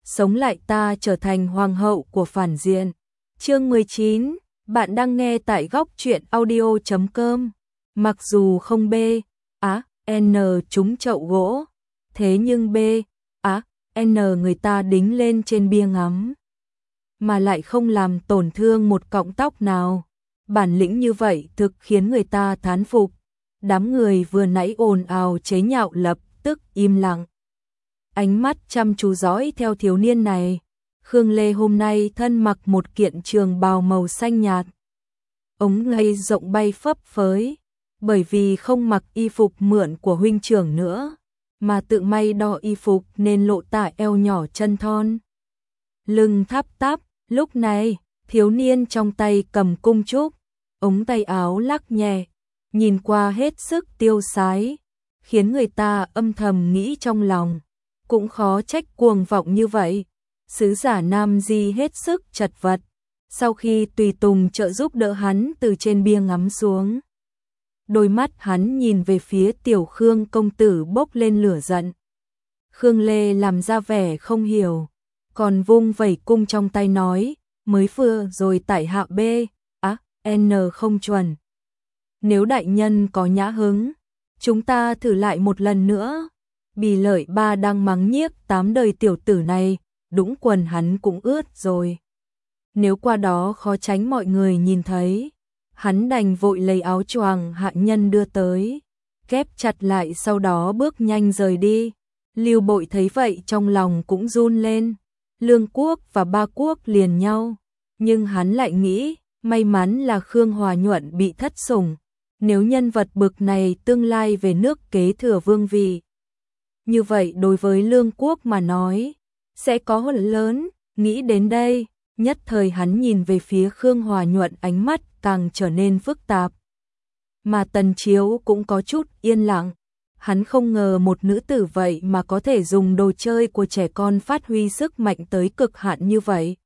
sống lại ta trở thành hoàng hậu của phản diện. Chương 19, bạn đang nghe tại góc truyện audio.com. Mặc dù không N trúng chậu gỗ, thế nhưng N người ta đính lên trên bia ngắm, mà lại không làm tổn thương một cọng tóc nào. Bản lĩnh như vậy thực khiến người ta thán phục. Đám người vừa nãy ồn ào chế nhạo lập tức im lặng, ánh mắt chăm chú dõi theo thiếu niên này. Khương Lê hôm nay thân mặc một kiện trường bào màu xanh nhạt, ống ngay rộng bay phấp phới, bởi vì không mặc y phục mượn của huynh trưởng nữa, mà tự may đo y phục nên lộ tả eo nhỏ chân thon, lưng tháp tắp. Lúc này, thiếu niên trong tay cầm cung trúc, ống tay áo lắc nhẹ, nhìn qua hết sức tiêu sái, khiến người ta âm thầm nghĩ trong lòng, cũng khó trách cuồng vọng như vậy. Sứ giả Nam Di hết sức chật vật, sau khi tùy tùng trợ giúp đỡ hắn từ trên bia ngắm xuống. Đôi mắt hắn nhìn về phía tiểu Khương công tử bốc lên lửa giận. Khương Lê làm ra vẻ không hiểu, còn vung vẩy cung trong tay nói, mới vừa rồi tại hạ N không chuẩn. Nếu đại nhân có nhã hứng, chúng ta thử lại một lần nữa. Bì Lợi Ba đang mắng nhiếc 8 đời tiểu tử này, đũng quần hắn cũng ướt rồi. Nếu qua đó khó tránh mọi người nhìn thấy, hắn đành vội lấy áo choàng hạ nhân đưa tới, ghép chặt lại, sau đó bước nhanh rời đi. Lưu Bội thấy vậy trong lòng cũng run lên. Lương Quốc và Ba Quốc liền nhau, nhưng hắn lại nghĩ, may mắn là Khương Hòa Nhuận bị thất sủng, nếu nhân vật bực này tương lai về nước kế thừa vương vị, như vậy đối với Lương Quốc mà nói, sẽ có họa lớn. Nghĩ đến đây, nhất thời hắn nhìn về phía Khương Hòa Nhuận, ánh mắt càng trở nên phức tạp. Mà Tần Chiếu cũng có chút yên lặng, hắn không ngờ một nữ tử vậy mà có thể dùng đồ chơi của trẻ con phát huy sức mạnh tới cực hạn như vậy.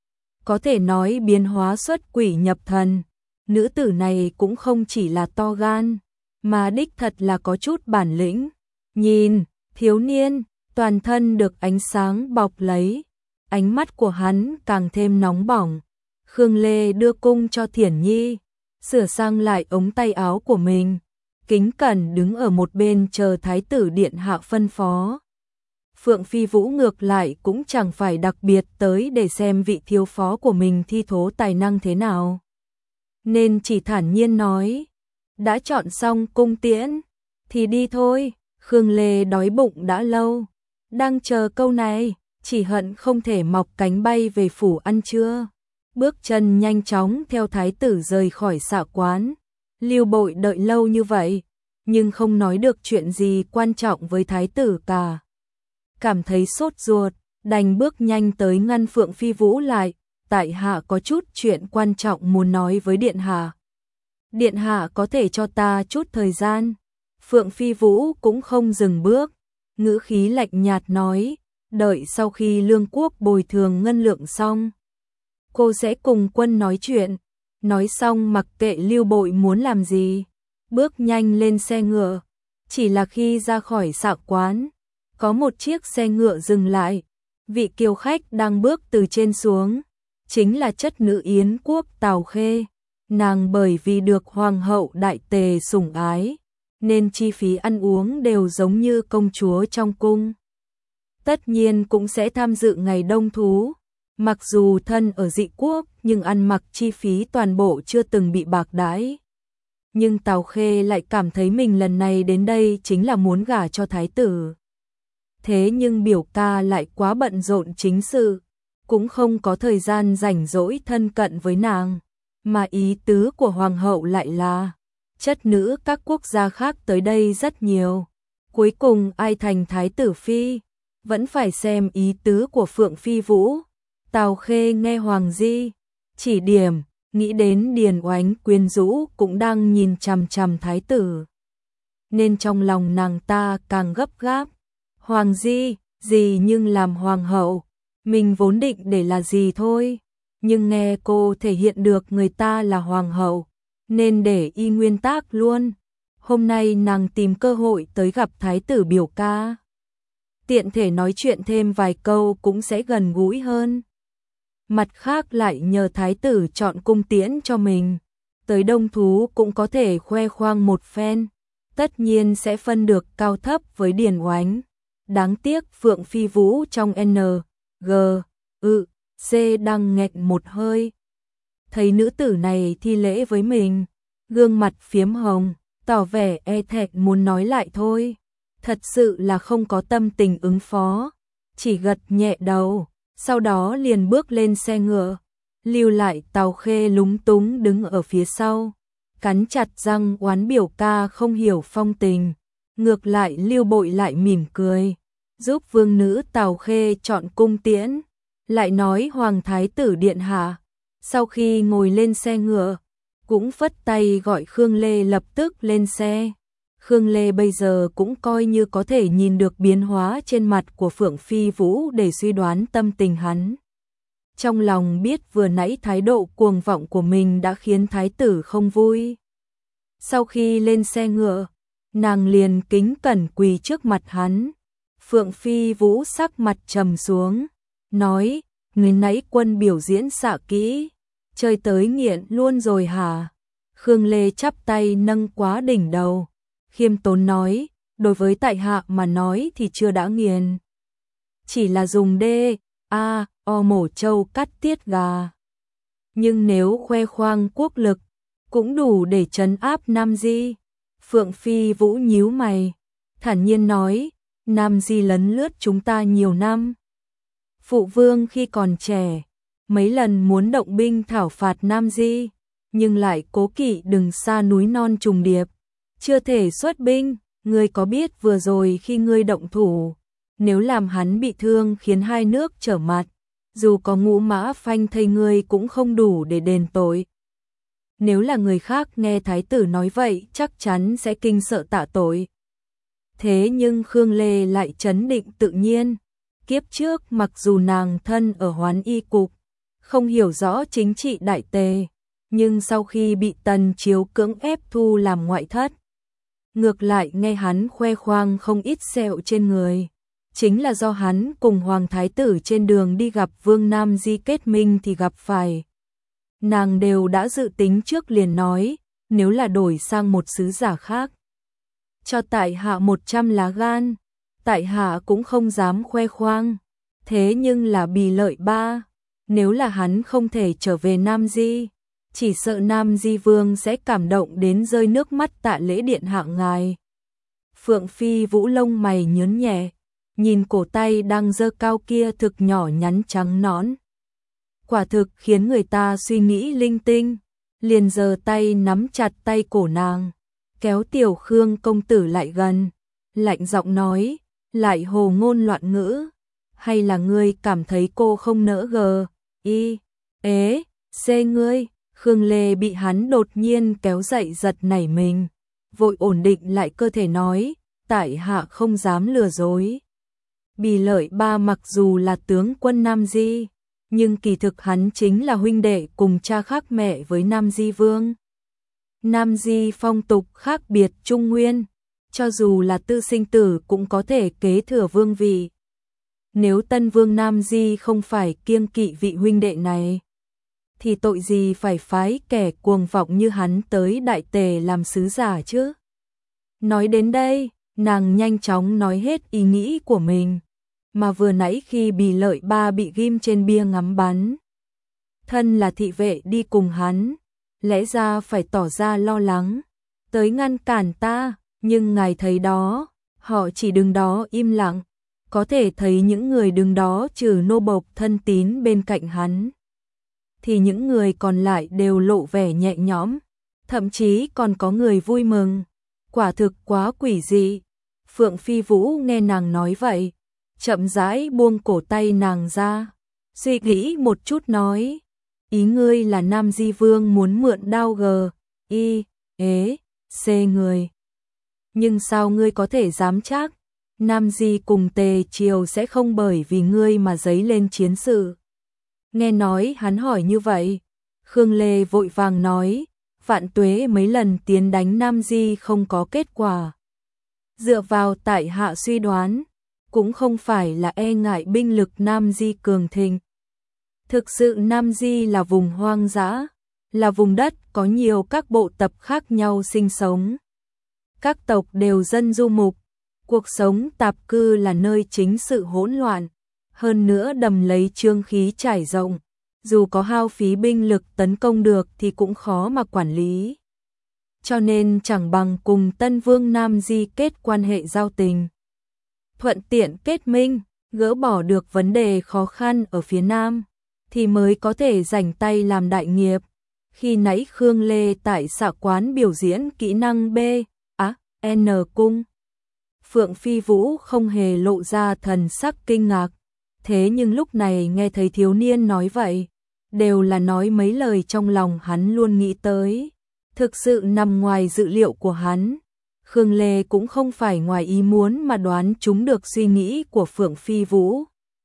Có thể nói biến hóa xuất quỷ nhập thần. Nữ tử này cũng không chỉ là to gan, mà đích thật là có chút bản lĩnh. Nhìn, thiếu niên, toàn thân được ánh sáng bọc lấy, ánh mắt của hắn càng thêm nóng bỏng. Khương Lê đưa cung cho Thiển Nhi, sửa sang lại ống tay áo của mình, kính cẩn đứng ở một bên chờ thái tử điện hạ phân phó. Phượng Phi Vũ ngược lại cũng chẳng phải đặc biệt tới để xem vị thiếu phó của mình thi thố tài năng thế nào, nên chỉ thản nhiên nói, đã chọn xong cung tiễn, thì đi thôi. Khương Lê đói bụng đã lâu, đang chờ câu này, chỉ hận không thể mọc cánh bay về phủ ăn trưa. Bước chân nhanh chóng theo thái tử rời khỏi xạ quán. Lưu Bội đợi lâu như vậy, nhưng không nói được chuyện gì quan trọng với thái tử cả. Cảm thấy sốt ruột, đành bước nhanh tới ngăn Phượng Phi Vũ lại. Tại hạ có chút chuyện quan trọng muốn nói với điện hạ. Điện hạ có thể cho ta chút thời gian. Phượng Phi Vũ cũng không dừng bước, ngữ khí lạnh nhạt nói, đợi sau khi Lương Quốc bồi thường ngân lượng xong, cô sẽ cùng quân nói chuyện. Nói xong mặc kệ Lưu Bội muốn làm gì, bước nhanh lên xe ngựa. Chỉ là khi ra khỏi xạ quán, có một chiếc xe ngựa dừng lại, vị kiều khách đang bước từ trên xuống, chính là chất nữ Yến Quốc Tào Khê. Nàng bởi vì được hoàng hậu đại tề sủng ái, nên chi phí ăn uống đều giống như công chúa trong cung. Tất nhiên cũng sẽ tham dự ngày đông thú. Mặc dù thân ở dị quốc, nhưng ăn mặc chi phí toàn bộ chưa từng bị bạc đãi. Nhưng Tào Khê lại cảm thấy mình lần này đến đây chính là muốn gả cho thái tử. Thế nhưng biểu ca lại quá bận rộn chính sự, cũng không có thời gian rảnh rỗi thân cận với nàng. Mà ý tứ của hoàng hậu lại là, chất nữ các quốc gia khác tới đây rất nhiều, cuối cùng ai thành thái tử phi, vẫn phải xem ý tứ của Phượng Phi Vũ. Tào Khê nghe Hoàng Di chỉ điểm, nghĩ đến Điền Oánh quyến rũ cũng đang nhìn chằm chằm thái tử, nên trong lòng nàng ta càng gấp gáp. Hoàng Di, gì nhưng làm hoàng hậu, mình vốn định để là gì thôi, nhưng nghe cô thể hiện được người ta là hoàng hậu, nên để y nguyên tắc luôn. Hôm nay nàng tìm cơ hội tới gặp thái tử biểu ca. tiện thể nói chuyện thêm vài câu cũng sẽ gần gũi hơn. Mặt khác lại nhờ thái tử chọn cung tiễn cho mình, tới đông thú cũng có thể khoe khoang một phen, tất nhiên sẽ phân được cao thấp với Điền Oánh. Đáng tiếc Phượng Phi Vũ trong N.G. C đang nghẹn một hơi. Thấy nữ tử này thi lễ với mình, gương mặt phiếm hồng, tỏ vẻ e thẹn muốn nói lại thôi. Thật sự là không có tâm tình ứng phó, chỉ gật nhẹ đầu, sau đó liền bước lên xe ngựa, lưu lại Tào Khê lúng túng đứng ở phía sau, cắn chặt răng oán biểu ca không hiểu phong tình. Ngược lại Lưu Bội lại mỉm cười, giúp vương nữ Tào Khê chọn cung tiễn, lại nói Hoàng Thái tử Điện Hạ, sau khi ngồi lên xe ngựa, cũng phất tay gọi Khương Lê lập tức lên xe. Khương Lê bây giờ cũng coi như có thể nhìn được biến hóa trên mặt của Phượng Phi Vũ để suy đoán tâm tình hắn. Trong lòng biết vừa nãy thái độ cuồng vọng của mình đã khiến thái tử không vui. Sau khi lên xe ngựa, nàng liền kính cẩn quỳ trước mặt hắn. Phượng Phi Vũ sắc mặt trầm xuống, nói, người nãy quân biểu diễn xạ kỹ, chơi tới nghiện luôn rồi hả? Khương Lê chắp tay nâng quá đỉnh đầu, khiêm tốn nói, đối với tại hạ mà nói thì chưa đã nghiền. Chỉ là dùng mổ trâu cắt tiết gà. Nhưng nếu khoe khoang quốc lực, cũng đủ để trấn áp Nam Di. Phượng Phi Vũ nhíu mày, thản nhiên nói, Nam Di lấn lướt chúng ta nhiều năm. Phụ vương khi còn trẻ, mấy lần muốn động binh thảo phạt Nam Di, nhưng lại cố kỵ đừng xa núi non trùng điệp, chưa thể xuất binh. Ngươi có biết vừa rồi khi ngươi động thủ, nếu làm hắn bị thương khiến hai nước trở mặt, dù có ngũ mã phanh thây ngươi cũng không đủ để đền tội. Nếu là người khác nghe thái tử nói vậy chắc chắn sẽ kinh sợ tạ tội. Thế nhưng Khương Lê lại trấn định tự nhiên. Kiếp trước mặc dù nàng thân ở Hoán Y Cục, không hiểu rõ chính trị đại tề, nhưng sau khi bị Tần Chiếu cưỡng ép thu làm ngoại thất, ngược lại nghe hắn khoe khoang không ít sẹo trên người. Chính là do hắn cùng Hoàng Thái tử trên đường đi gặp Vương Nam Di kết minh thì gặp phải. Nàng đều đã dự tính trước liền nói, nếu là đổi sang một sứ giả khác, cho tại hạ 100 lá gan, tại hạ cũng không dám khoe khoang. Thế nhưng là Bì Lợi Ba, nếu là hắn không thể trở về Nam Di, chỉ sợ Nam Di Vương sẽ cảm động đến rơi nước mắt tạ lễ điện hạ ngài. Phượng Phi Vũ lông mày nhớn nhẹ, nhìn cổ tay đang giơ cao kia thực nhỏ nhắn trắng nõn. Quả thực khiến người ta suy nghĩ linh tinh, liền giơ tay nắm chặt tay cổ nàng, kéo Tiểu Khương công tử lại gần, lạnh giọng nói, lại hồ ngôn loạn ngữ, hay là ngươi cảm thấy cô không nỡ ngươi? Khương Lê bị hắn đột nhiên kéo dậy giật nảy mình, vội ổn định lại cơ thể nói, tại hạ không dám lừa dối. Bì Lợi Ba mặc dù là tướng quân Nam Di, nhưng kỳ thực hắn chính là huynh đệ cùng cha khác mẹ với Nam Di Vương. Nam Di phong tục khác biệt Trung Nguyên, cho dù là tư sinh tử cũng có thể kế thừa vương vị. Nếu tân vương Nam Di không phải kiêng kỵ vị huynh đệ này, thì tội gì phải phái kẻ cuồng vọng như hắn tới Đại Tề làm sứ giả chứ? Nói đến đây, nàng nhanh chóng nói hết ý nghĩ của mình, mà vừa nãy khi Bì Lợi Ba bị ghim trên bia ngắm bắn, thân là thị vệ đi cùng hắn, lẽ ra phải tỏ ra lo lắng, tới ngăn cản ta, nhưng ngài thấy đó, họ chỉ đứng đó im lặng, có thể thấy những người đứng đó trừ nô bộc thân tín bên cạnh hắn, thì những người còn lại đều lộ vẻ nhẹ nhõm, thậm chí còn có người vui mừng. Quả thực quá quỷ dị. Phượng Phi Vũ nghe nàng nói vậy, chậm rãi buông cổ tay nàng ra, suy nghĩ một chút nói, ý ngươi là Nam Di Vương muốn mượn đao người. Nhưng sao ngươi có thể dám chắc Nam Di cùng Tề Triều sẽ không bởi vì ngươi mà dấy lên chiến sự? Nghe nói hắn hỏi như vậy, Khương Lê vội vàng nói, Vạn Tuế mấy lần tiến đánh Nam Di không có kết quả. Dựa vào tại hạ suy đoán, cũng không phải là e ngại binh lực Nam Di cường thịnh. Thực sự Nam Di là vùng hoang dã, là vùng đất có nhiều các bộ tộc khác nhau sinh sống. Các tộc đều dân du mục, cuộc sống tạp cư là nơi chính sự hỗn loạn, hơn nữa đầm lấy trương khí trải rộng, dù có hao phí binh lực tấn công được thì cũng khó mà quản lý. Cho nên chẳng bằng cùng Tân Vương Nam Di kết quan hệ giao tình. Thuận tiện kết minh, gỡ bỏ được vấn đề khó khăn ở phía Nam, thì mới có thể rảnh tay làm đại nghiệp. Khi nãy Khương Lê tại Xạ Quán biểu diễn kỹ năng B, N cung, Phượng Phi Vũ không hề lộ ra thần sắc kinh ngạc. Thế nhưng lúc này nghe thấy thiếu niên nói vậy, đều là nói mấy lời trong lòng hắn luôn nghĩ tới. Thực sự nằm ngoài dự liệu của hắn. Khương Lê cũng không phải ngoài ý muốn mà đoán trúng được suy nghĩ của Phượng Phi Vũ.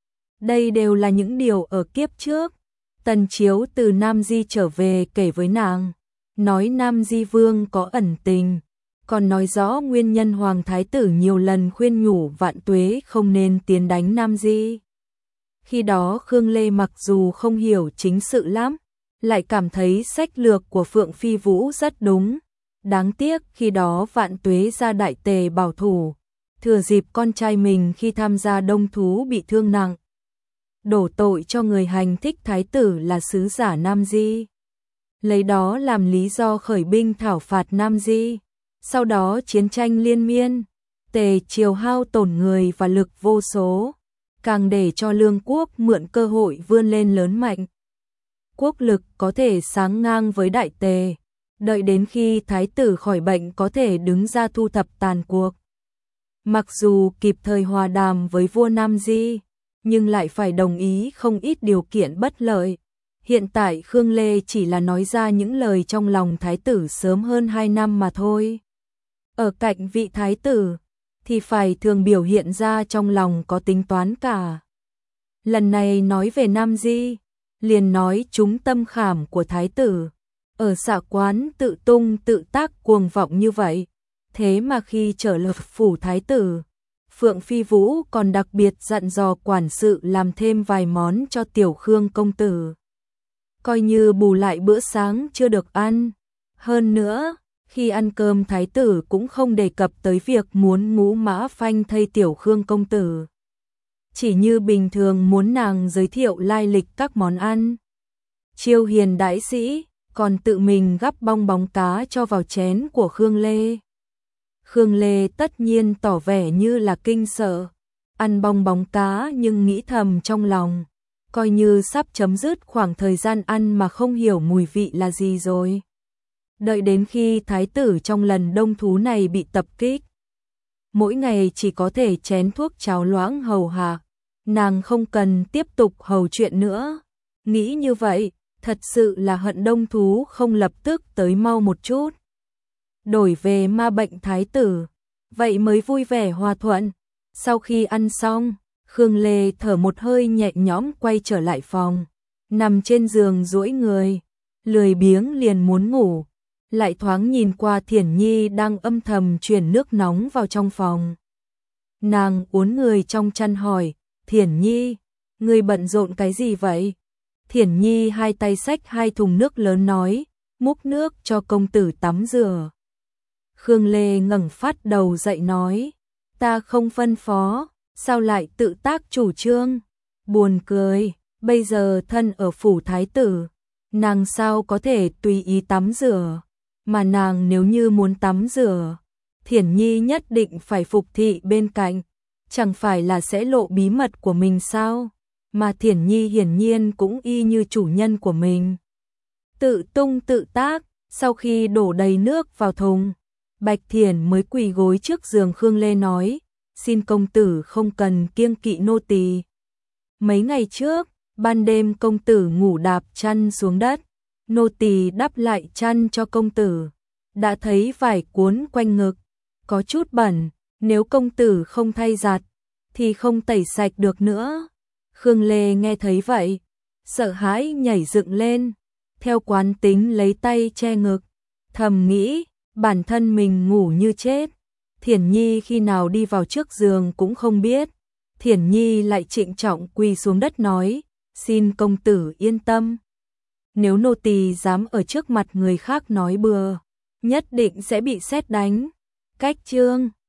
Đây đều là những điều ở kiếp trước. Tần Chiếu từ Nam Di trở về kể với nàng, nói Nam Di Vương có ẩn tình, còn nói rõ nguyên nhân Hoàng Thái tử nhiều lần khuyên nhủ Vạn Tuế không nên tiến đánh Nam Di. Khi đó Khương Lê mặc dù không hiểu chính sự lắm, lại cảm thấy sách lược của Phượng Phi Vũ rất đúng. Đáng tiếc khi đó Vạn Tuế ra Đại Tề bảo thủ, thừa dịp con trai mình khi tham gia đông thú bị thương nặng, đổ tội cho người hành thích thái tử là sứ giả Nam Di. Lấy đó làm lý do khởi binh thảo phạt Nam Di. Sau đó chiến tranh liên miên, Tề triều hao tổn người và lực vô số, càng để cho Lương quốc mượn cơ hội vươn lên lớn mạnh. Quốc lực có thể sánh ngang với Đại Tề, đợi đến khi thái tử khỏi bệnh có thể đứng ra thu thập tàn cuộc. Mặc dù kịp thời hòa đàm với vua Nam Di, nhưng lại phải đồng ý không ít điều kiện bất lợi. Hiện tại Khương Lê chỉ là nói ra những lời trong lòng thái tử sớm hơn 2 năm mà thôi. Ở cạnh vị thái tử, thì phải thường biểu hiện ra trong lòng có tính toán cả. Lần này nói về Nam Di, liền nói trúng tâm khảm của thái tử. Ở Xạ Quán tự tung tự tác cuồng vọng như vậy, thế mà khi trở lập phủ thái tử, Phượng Phi Vũ còn đặc biệt dặn dò quản sự làm thêm vài món cho tiểu Khương công tử, coi như bù lại bữa sáng chưa được ăn. Hơn nữa, khi ăn cơm thái tử cũng không đề cập tới việc muốn ngũ mã phanh thay tiểu Khương công tử, chỉ như bình thường muốn nàng giới thiệu lai lịch các món ăn. Chiêu hiền đại sĩ, còn tự mình gắp bong bóng cá cho vào chén của Khương Lê. Khương Lê tất nhiên tỏ vẻ như là kinh sợ, ăn bong bóng cá nhưng nghĩ thầm trong lòng, coi như sắp chấm dứt khoảng thời gian ăn mà không hiểu mùi vị là gì rồi. Đợi đến khi thái tử trong lần đông thú này bị tập kích, mỗi ngày chỉ có thể chén thuốc cháo loãng hầu hạ, nàng không cần tiếp tục hầu chuyện nữa. Nghĩ như vậy, thật sự là hận đông thú không lập tức tới mau một chút. Đổi về ma bệnh thái tử, vậy mới vui vẻ hòa thuận. Sau khi ăn xong, Khương Lê thở một hơi nhẹ nhõm quay trở lại phòng, nằm trên giường duỗi người, lười biếng liền muốn ngủ, lại thoáng nhìn qua Thiển Nhi đang âm thầm chuyển nước nóng vào trong phòng. Nàng uốn người trong chăn hỏi, Thiển Nhi, ngươi bận rộn cái gì vậy? Thiển Nhi hai tay xách 2 thùng nước lớn nói, múc nước cho công tử tắm rửa. Khương Lê ngẩng phát đầu dậy nói, ta không phân phó, sao lại tự tác chủ trương? Buồn cười, bây giờ thân ở phủ thái tử, nàng sao có thể tùy ý tắm rửa, mà nàng nếu như muốn tắm rửa, Thiển Nhi nhất định phải phục thị bên cạnh, chẳng phải là sẽ lộ bí mật của mình sao? Mà Thiển Nhi hiển nhiên cũng y như chủ nhân của mình. Tự tung tự tác, sau khi đổ đầy nước vào thùng, Bạch Thiển mới quỳ gối trước giường Khương Lê nói, xin công tử không cần kiêng kỵ nô tỳ. Mấy ngày trước, ban đêm công tử ngủ đạp chăn xuống đất, nô tỳ đắp lại chăn cho công tử, đã thấy vải cuốn quanh ngực, có chút bẩn, nếu công tử không thay giặt, thì không tẩy sạch được nữa. Khương Lê nghe thấy vậy, sợ hãi nhảy dựng lên, theo quán tính lấy tay che ngực, thầm nghĩ, bản thân mình ngủ như chết, Thiển Nhi khi nào đi vào trước giường cũng không biết, Thiển Nhi lại trịnh trọng quỳ xuống đất nói, xin công tử yên tâm. Nếu nô tỳ dám ở trước mặt người khác nói bừa, nhất định sẽ bị sét đánh. Cách chương